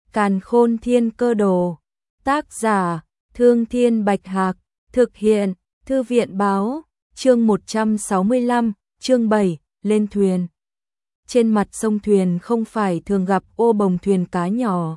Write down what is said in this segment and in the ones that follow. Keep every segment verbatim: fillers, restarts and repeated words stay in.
Càn Khôn Thiên Cơ Đồ. Tác giả: Thương Thiên Bạch Hạc. Thực hiện: Thư viện Báo. Chương một trăm sáu mươi lăm, chương bảy, lên thuyền. Trên mặt sông thuyền không phải thường gặp ô bồng thuyền cá nhỏ,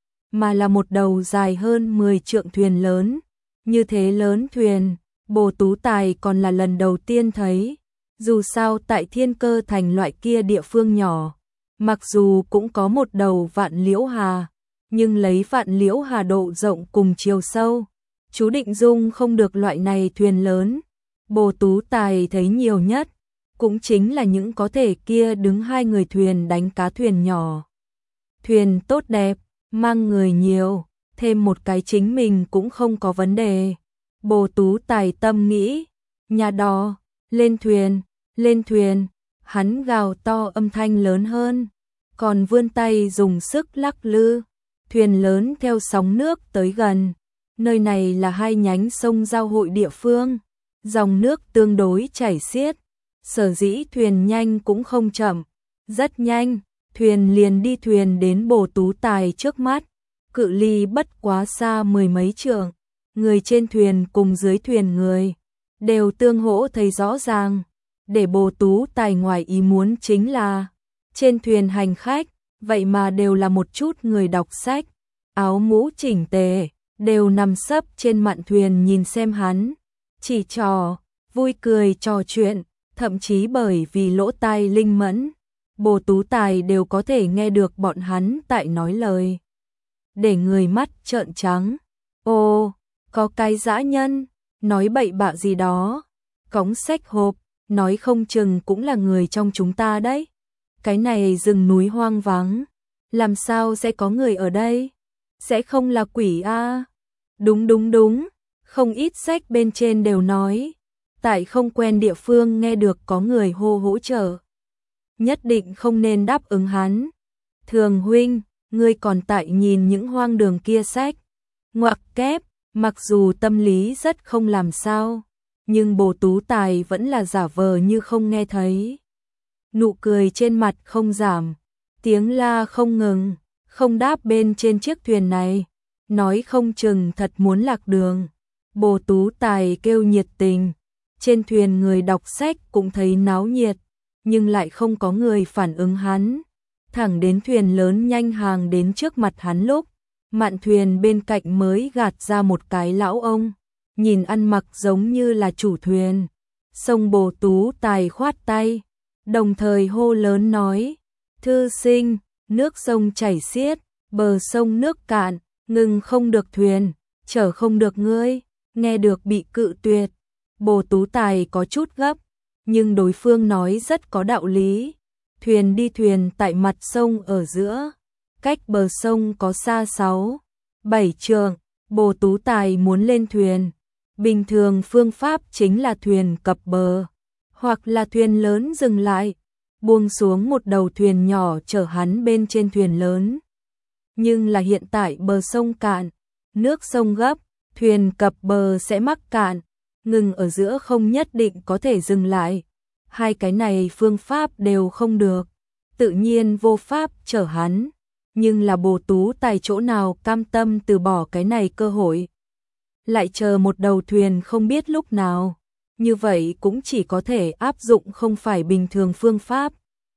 mà là một đầu dài hơn mười trượng thuyền lớn. Như thế lớn thuyền, Bồ Tú Tài còn là lần đầu tiên thấy. Dù sao tại Thiên Cơ Thành loại kia địa phương nhỏ, mặc dù cũng có một đầu Vạn Liễu Hà, nhưng lấy Vạn Liễu Hà độ rộng cùng chiều sâu, chú định dung không được loại này thuyền lớn. Bồ Tú Tài thấy nhiều nhất cũng chính là những có thể kia đứng hai người thuyền đánh cá thuyền nhỏ. Thuyền tốt đẹp, mang người nhiều, thêm một cái chính mình cũng không có vấn đề. Bồ Tú Tài tâm nghĩ, nhà đò, lên thuyền, lên thuyền. Hắn gào to âm thanh lớn hơn, còn vươn tay dùng sức lắc lư. Thuyền lớn theo sóng nước tới gần. Nơi này là hai nhánh sông giao hội địa phương, dòng nước tương đối chảy xiết, sở dĩ thuyền nhanh cũng không chậm. Rất nhanh, thuyền liền đi thuyền đến Bồ Tú Tài trước mắt, cự ly bất quá xa mười mấy trượng. Người trên thuyền cùng dưới thuyền người đều tương hỗ thấy rõ ràng. Để Bồ Tú Tài ngoài ý muốn chính là trên thuyền hành khách vậy mà đều là một chút người đọc sách, áo mũ chỉnh tề, đều nằm sấp trên mạn thuyền nhìn xem hắn, chỉ trò, vui cười trò chuyện, thậm chí bởi vì lỗ tai linh mẫn, Bồ Tú Tài đều có thể nghe được bọn hắn tại nói lời. Để người mắt trợn trắng. Ô, có cái dã nhân, nói bậy bạ gì đó, cõng sách hộp, nói không chừng cũng là người trong chúng ta đấy. Cái này rừng núi hoang vắng, làm sao sẽ có người ở đây? Sẽ không là quỷ a? À? Đúng đúng đúng, không ít sách bên trên đều nói, tại không quen địa phương nghe được có người hô hỗ trợ, nhất định không nên đáp ứng hắn. Thường huynh, ngươi còn tại nhìn những hoang đường kia sách. Ngoặc kép, mặc dù tâm lý rất không làm sao, nhưng Bồ Tú Tài vẫn là giả vờ như không nghe thấy. Nụ cười trên mặt không giảm, tiếng la không ngừng, không đáp bên trên chiếc thuyền này, nói không chừng thật muốn lạc đường. Bồ Tú Tài kêu nhiệt tình, trên thuyền người đọc sách cũng thấy náo nhiệt, nhưng lại không có người phản ứng hắn. Thẳng đến thuyền lớn nhanh hàng đến trước mặt hắn lúc, mạn thuyền bên cạnh mới gạt ra một cái lão ông, nhìn ăn mặc giống như là chủ thuyền. Xong Bồ Tú Tài khoát tay, đồng thời hô lớn nói, thư sinh, nước sông chảy xiết, bờ sông nước cạn, ngừng không được thuyền, chở không được ngươi. Nghe được bị cự tuyệt, Bồ Tú Tài có chút gấp, nhưng đối phương nói rất có đạo lý. Thuyền đi thuyền tại mặt sông ở giữa, cách bờ sông có xa sáu, bảy trượng. Bồ Tú Tài muốn lên thuyền, bình thường phương pháp chính là thuyền cập bờ, hoặc là thuyền lớn dừng lại, buông xuống một đầu thuyền nhỏ chở hắn bên trên thuyền lớn. Nhưng là hiện tại bờ sông cạn, nước sông gấp, thuyền cập bờ sẽ mắc cạn, ngừng ở giữa không nhất định có thể dừng lại. Hai cái này phương pháp đều không được, tự nhiên vô pháp chở hắn. Nhưng là Bồ Tú Tài chỗ nào cam tâm từ bỏ cái này cơ hội, lại chờ một đầu thuyền không biết lúc nào. Như vậy cũng chỉ có thể áp dụng không phải bình thường phương pháp.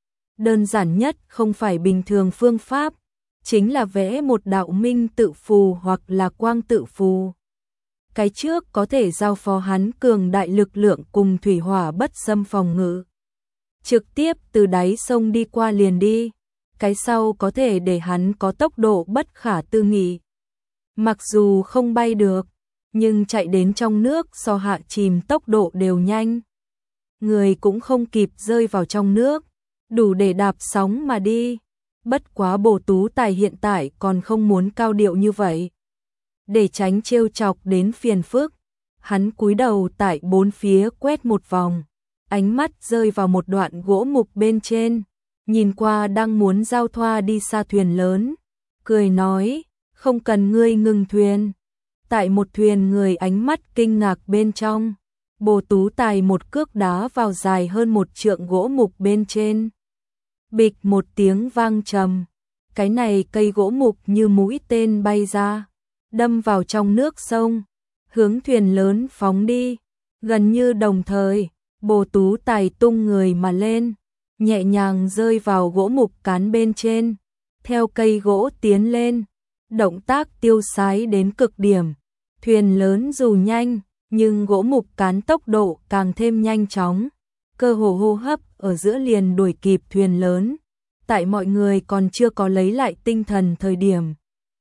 Đơn giản nhất không phải bình thường phương pháp, chính là vẽ một đạo minh tự phù hoặc là quang tự phù. Cái trước có thể giao phó hắn cường đại lực lượng cùng thủy hỏa bất xâm phòng ngự, trực tiếp từ đáy sông đi qua liền đi. Cái sau có thể để hắn có tốc độ bất khả tư nghị. Mặc dù không bay được, nhưng chạy đến trong nước so hạ chìm tốc độ đều nhanh. Người cũng không kịp rơi vào trong nước, đủ để đạp sóng mà đi. Bất quá Bồ Tú Tài hiện tại còn không muốn cao điệu như vậy. Để tránh trêu chọc đến phiền phức, hắn cúi đầu tại bốn phía quét một vòng, ánh mắt rơi vào một đoạn gỗ mục bên trên, nhìn qua đang muốn giao thoa đi xa thuyền lớn, cười nói, không cần ngươi ngừng thuyền. Tại một thuyền người ánh mắt kinh ngạc bên trong, Bồ Tú Tài một cước đá vào dài hơn một trượng gỗ mục bên trên. Bịch một tiếng vang trầm, cái này cây gỗ mục như mũi tên bay ra, đâm vào trong nước sông, hướng thuyền lớn phóng đi. Gần như đồng thời, Bồ Tú Tài tung người mà lên, nhẹ nhàng rơi vào gỗ mục cán bên trên, theo cây gỗ tiến lên, động tác tiêu sái đến cực điểm. Thuyền lớn dù nhanh, nhưng gỗ mục cán tốc độ càng thêm nhanh chóng, cơ hồ hô hấp ở giữa liền đuổi kịp thuyền lớn. Tại mọi người còn chưa có lấy lại tinh thần thời điểm,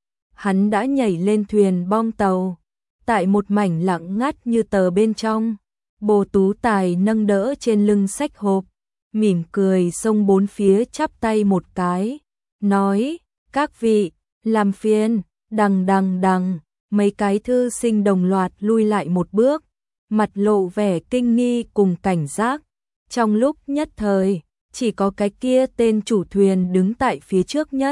hắn đã nhảy lên thuyền bong tàu. Tại một mảnh lặng ngắt như tờ bên trong, Bồ Tú Tài nâng đỡ trên lưng xách hộp, mỉm cười xông bốn phía chắp tay một cái, nói: "Các vị, làm phiền." Đằng đằng đằng, mấy cái thư sinh đồng loạt lui lại một bước, mặt lộ vẻ kinh nghi cùng cảnh giác. Trong lúc nhất thời, chỉ có cái kia tên chủ thuyền đứng tại phía trước nhất.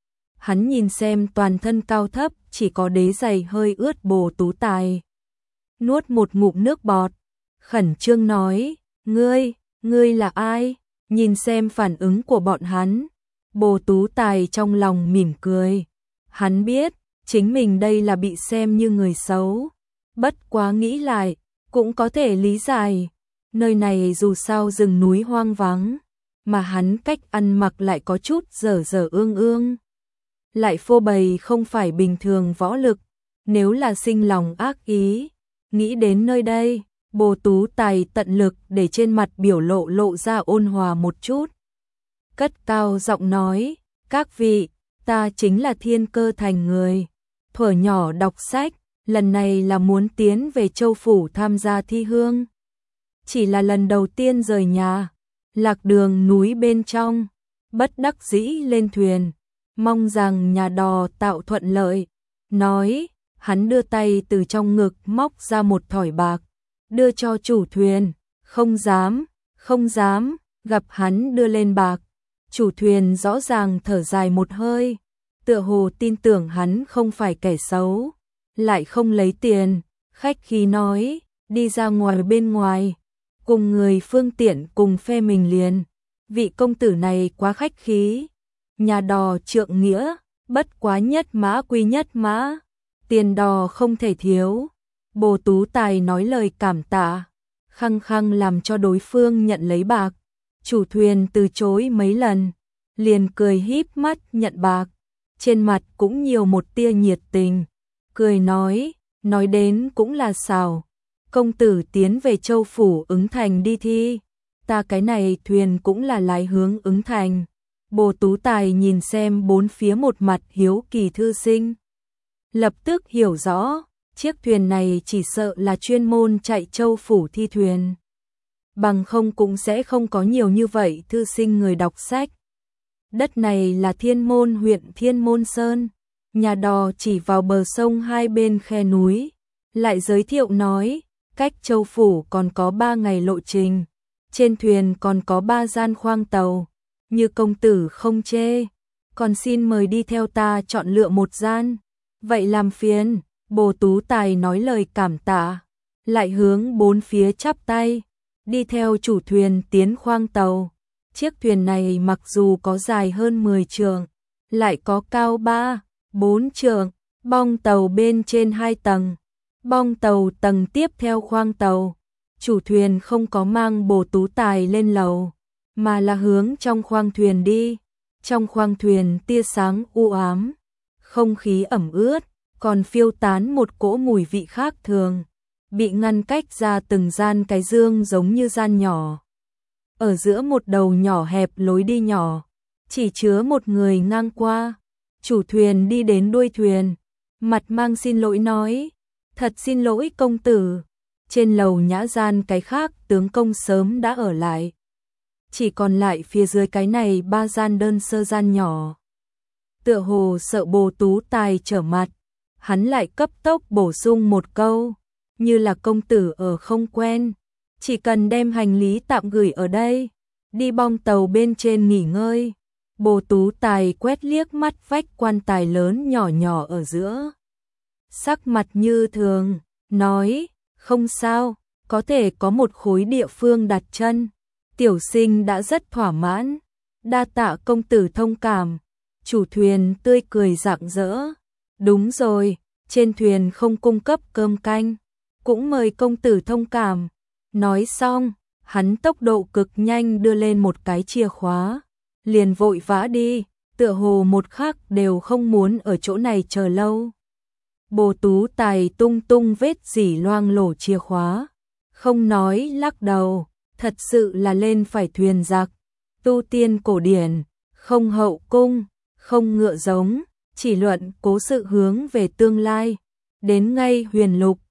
Hắn nhìn xem toàn thân cao thấp, chỉ có đế giày hơi ướt Bồ Tú Tài. Nuốt một ngụm nước bọt, khẩn trương nói: "Ngươi, ngươi là ai?" Nhìn xem phản ứng của bọn hắn, Bồ Tú Tài trong lòng mỉm cười. Hắn biết, chính mình đây là bị xem như người xấu. Bất quá nghĩ lại, cũng có thể lý giải. Nơi này dù sao rừng núi hoang vắng, mà hắn cách ăn mặc lại có chút dở dở ương ương. Lại phô bày không phải bình thường võ lực, nếu là sinh lòng ác ý. Nghĩ đến nơi đây, Bồ Tú Tài tận lực để trên mặt biểu lộ lộ ra ôn hòa một chút. Cất cao giọng nói: "Các vị, ta chính là Thiên Cơ Thành người. Thuở nhỏ đọc sách, lần này là muốn tiến về Châu Phủ tham gia thi hương. Chỉ là lần đầu tiên rời nhà, lạc đường núi bên trong, bất đắc dĩ lên thuyền, mong rằng nhà đò tạo thuận lợi." Nói, hắn đưa tay từ trong ngực móc ra một thỏi bạc, đưa cho chủ thuyền. "Không dám, không dám." Gặp hắn đưa lên bạc, chủ thuyền rõ ràng thở dài một hơi, tựa hồ tin tưởng hắn không phải kẻ xấu, lại không lấy tiền, khách khí nói: "Đi ra ngoài bên ngoài, cùng người phương tiện cùng phe mình liền. Vị công tử này quá khách khí, nhà đò trượng nghĩa, bất quá nhất mã quy nhất mã, tiền đò không thể thiếu." Bồ Tú Tài nói lời cảm tạ, khăng khăng làm cho đối phương nhận lấy bạc. Chủ thuyền từ chối mấy lần, liền cười híp mắt nhận bạc, trên mặt cũng nhiều một tia nhiệt tình, cười nói: "Nói đến cũng là xảo, công tử tiến về Châu Phủ Ứng Thành đi thi, ta cái này thuyền cũng là lái hướng Ứng Thành." Bồ Tú Tài nhìn xem bốn phía một mặt hiếu kỳ thư sinh, lập tức hiểu rõ, chiếc thuyền này chỉ sợ là chuyên môn chạy Châu Phủ thi thuyền, bằng không cũng sẽ không có nhiều như vậy thư sinh người đọc sách. Đất này là Thiên Môn huyện Thiên Môn Sơn, nhà đò chỉ vào bờ sông hai bên khe núi, lại giới thiệu nói, cách Châu Phủ còn có ba ngày lộ trình, trên thuyền còn có ba gian khoang tàu, như công tử không chê, còn xin mời đi theo ta chọn lựa một gian. Vậy làm phiền. Bồ Tú Tài nói lời cảm tạ, lại hướng bốn phía chắp tay, đi theo chủ thuyền tiến khoang tàu. Chiếc thuyền này mặc dù có dài hơn mười trượng, lại có cao ba, bốn trượng, bong tàu bên trên hai tầng, bong tàu tầng tiếp theo khoang tàu. Chủ thuyền không có mang Bồ Tú Tài lên lầu, mà là hướng trong khoang thuyền đi. Trong khoang thuyền tia sáng u ám, không khí ẩm ướt, còn phiêu tán một cỗ mùi vị khác thường, bị ngăn cách ra từng gian cái dương giống như gian nhỏ. Ở giữa một đầu nhỏ hẹp lối đi nhỏ, chỉ chứa một người ngang qua. Chủ thuyền đi đến đuôi thuyền, mặt mang xin lỗi nói, thật xin lỗi công tử, trên lầu nhã gian cái khác tướng công sớm đã ở lại, chỉ còn lại phía dưới cái này ba gian đơn sơ gian nhỏ. Tựa hồ sợ Bồ Tú Tài trở mặt, hắn lại cấp tốc bổ sung một câu, như là công tử ở không quen, chỉ cần đem hành lý tạm gửi ở đây, đi bong tàu bên trên nghỉ ngơi. Bồ Tú Tài quét liếc mắt vách quan tài lớn nhỏ nhỏ ở giữa, sắc mặt như thường, nói, không sao, có thể có một khối địa phương đặt chân, tiểu sinh đã rất thỏa mãn, đa tạ công tử thông cảm. Chủ thuyền tươi cười rạng rỡ. Đúng rồi, trên thuyền không cung cấp cơm canh, cũng mời công tử thông cảm. Nói xong, hắn tốc độ cực nhanh đưa lên một cái chìa khóa, liền vội vã đi, tựa hồ một khắc đều không muốn ở chỗ này chờ lâu. Bồ Tú Tài tung tung vết dỉ loang lổ chìa khóa, không nói lắc đầu, thật sự là lên phải thuyền giặc, tu tiên cổ điển, không hậu cung, không ngựa giống, chỉ luận cố sự hướng về tương lai, đến ngay huyền lục,